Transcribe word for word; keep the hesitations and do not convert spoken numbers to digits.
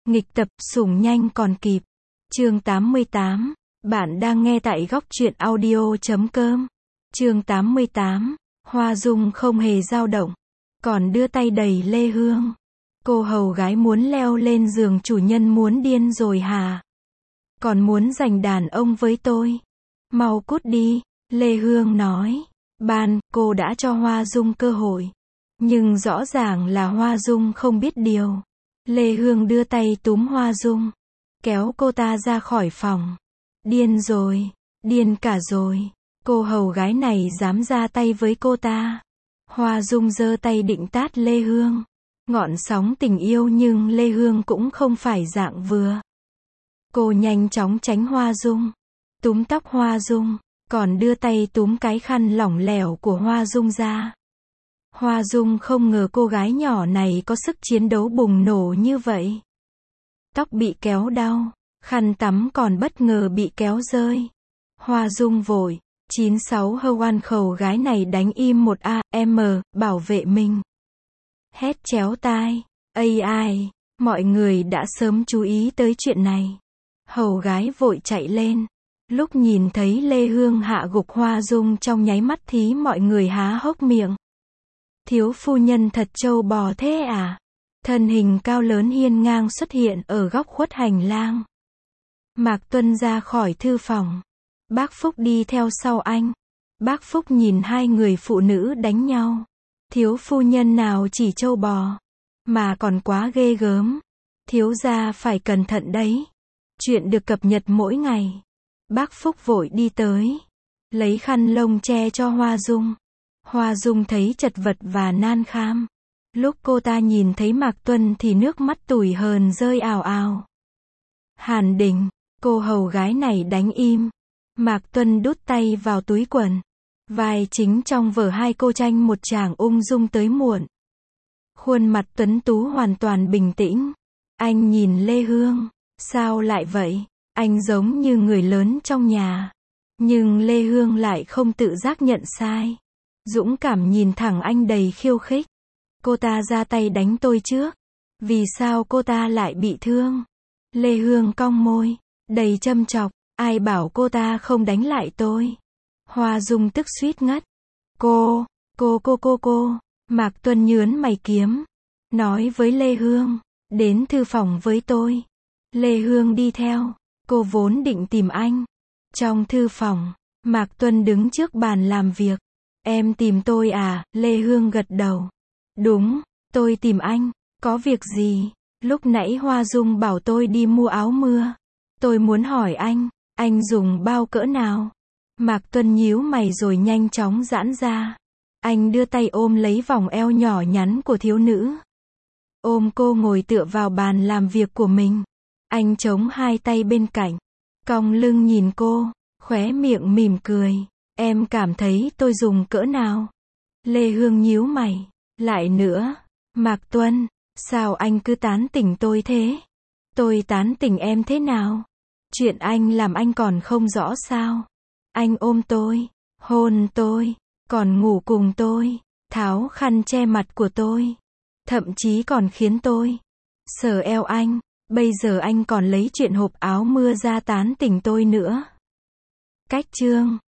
Nghịch tập, sủng nhanh còn kịp. Chương tám mươi tám. Bạn đang nghe tại góc truyện audio chấm com. Chương tám mươi tám. Hoa Dung không hề dao động, còn đưa tay đẩy Lê Hương. Cô hầu gái muốn leo lên giường chủ nhân muốn điên rồi hả? Còn muốn giành đàn ông với tôi? Mau cút đi, Lê Hương nói. Ban, cô đã cho Hoa Dung cơ hội. Nhưng rõ ràng là Hoa Dung không biết điều. Lê Hương đưa tay túm Hoa Dung, kéo cô ta ra khỏi phòng. Điên rồi, điên cả rồi. Cô hầu gái này dám ra tay với cô ta. Hoa Dung giơ tay định tát Lê Hương. Ngọn sóng tình yêu nhưng Lê Hương cũng không phải dạng vừa. Cô nhanh chóng tránh Hoa Dung, túm tóc Hoa Dung, còn đưa tay túm cái khăn lỏng lẻo của Hoa Dung ra. Hoa Dung không ngờ cô gái nhỏ này có sức chiến đấu bùng nổ như vậy. Tóc bị kéo đau, khăn tắm còn bất ngờ bị kéo rơi. Hoa Dung vội, chín sáu hơ oan khẩu gái này đánh im một a em, bảo vệ mình. Hét chéo tai, ây ai, mọi người đã sớm chú ý tới chuyện này. Hầu gái vội chạy lên. Lúc nhìn thấy Lê Hương hạ gục Hoa Dung trong nháy mắt thì mọi người há hốc miệng. Thiếu phu nhân thật trâu bò thế à? Thân hình cao lớn hiên ngang xuất hiện ở góc khuất hành lang. Mạc Tuân ra khỏi thư phòng. Bác Phúc đi theo sau anh. Bác Phúc nhìn hai người phụ nữ đánh nhau. Thiếu phu nhân nào chỉ trâu bò, mà còn quá ghê gớm. Thiếu gia phải cẩn thận đấy. Chuyện được cập nhật mỗi ngày. Bác Phúc vội đi tới, lấy khăn lông che cho Hoa Dung. Hoa Dung thấy chật vật và nan kham. Lúc cô ta nhìn thấy Mạc Tuân thì nước mắt tủi hờn rơi ào ào. Hàn Đình, cô hầu gái này đánh im. Mạc Tuân đút tay vào túi quần. Vai chính trong vở hai cô tranh một chàng ung dung tới muộn. Khuôn mặt tuấn tú hoàn toàn bình tĩnh. Anh nhìn Lê Hương, sao lại vậy? Anh giống như người lớn trong nhà. Nhưng Lê Hương lại không tự giác nhận sai. Dũng cảm nhìn thẳng anh đầy khiêu khích. Cô ta ra tay đánh tôi trước. Vì sao cô ta lại bị thương? Lê Hương cong môi, đầy châm chọc. Ai bảo cô ta không đánh lại tôi? Hoa Dung tức suýt ngất. Cô, cô cô cô cô. Mạc Tuân nhướn mày kiếm. Nói với Lê Hương, đến thư phòng với tôi. Lê Hương đi theo. Cô vốn định tìm anh. Trong thư phòng, Mạc Tuân đứng trước bàn làm việc. Em tìm tôi à? Lê Hương gật đầu. Đúng, tôi tìm anh. Có việc gì? Lúc nãy Hoa Dung bảo tôi đi mua áo mưa. Tôi muốn hỏi anh, anh dùng bao cỡ nào? Mạc Tuân nhíu mày rồi nhanh chóng giãn ra. Anh đưa tay ôm lấy vòng eo nhỏ nhắn của thiếu nữ. Ôm cô ngồi tựa vào bàn làm việc của mình. Anh chống hai tay bên cạnh, cong lưng nhìn cô, khóe miệng mỉm cười. Em cảm thấy tôi dùng cỡ nào? Lê Hương nhíu mày. Lại nữa, Mạc Tuân, sao anh cứ tán tỉnh tôi thế? Tôi tán tỉnh em thế nào? Chuyện anh làm anh còn không rõ sao? Anh ôm tôi, hôn tôi, còn ngủ cùng tôi, tháo khăn che mặt của tôi, thậm chí còn khiến tôi sờ eo anh. Bây giờ anh còn lấy chuyện hộp áo mưa ra tán tỉnh tôi nữa. Cách chương